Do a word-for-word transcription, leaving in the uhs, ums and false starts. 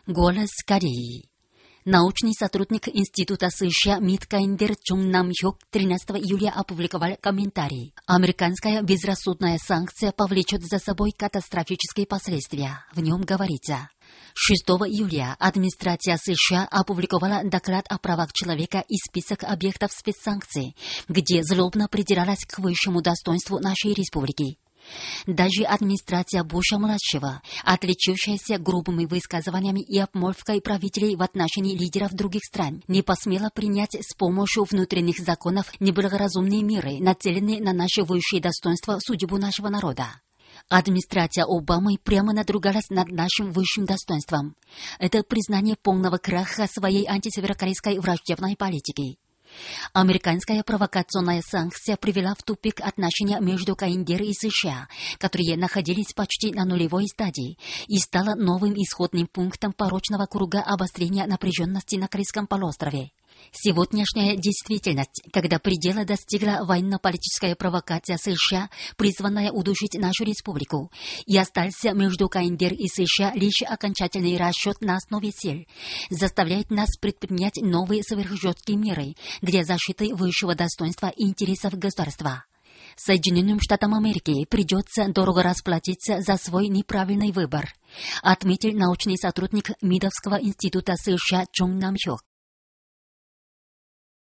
Голос Кореи. Научный сотрудник Института США МИД Каиндер Чун Нам Хёк тринадцатого июля опубликовал комментарий. Американская безрассудная санкция повлечет за собой катастрофические последствия. В нем говорится. шестого июля администрация США опубликовала доклад о правах человека и список объектов спецсанкций, где злобно придиралась к высшему достоинству нашей республики. Даже администрация Буша-младшего, отличившаяся грубыми высказываниями и обмолвкой правителей в отношении лидеров других стран, не посмела принять с помощью внутренних законов неблагоразумные меры, нацеленные на наше высшее достоинство, судьбу нашего народа. Администрация Обамы прямо надругалась над нашим высшим достоинством. Это признание полного краха своей антисеверокорейской враждебной политики. Американская провокационная санкция привела в тупик отношения между Каиндер и США, которые находились почти на нулевой стадии, и стала новым исходным пунктом порочного круга обострения напряженности на Корейском полуострове. Сегодняшняя действительность, когда предела достигла военно-политическая провокация США, призванная удушить нашу республику, и остался между Каиндер и США лишь окончательный расчет на основе сил, заставляет нас предпринять новые сверхжесткие меры для защиты высшего достоинства и интересов государства. Соединенным Штатам Америки придется дорого расплатиться за свой неправильный выбор, отметил научный сотрудник МИДовского института США Чун Нам Хёк.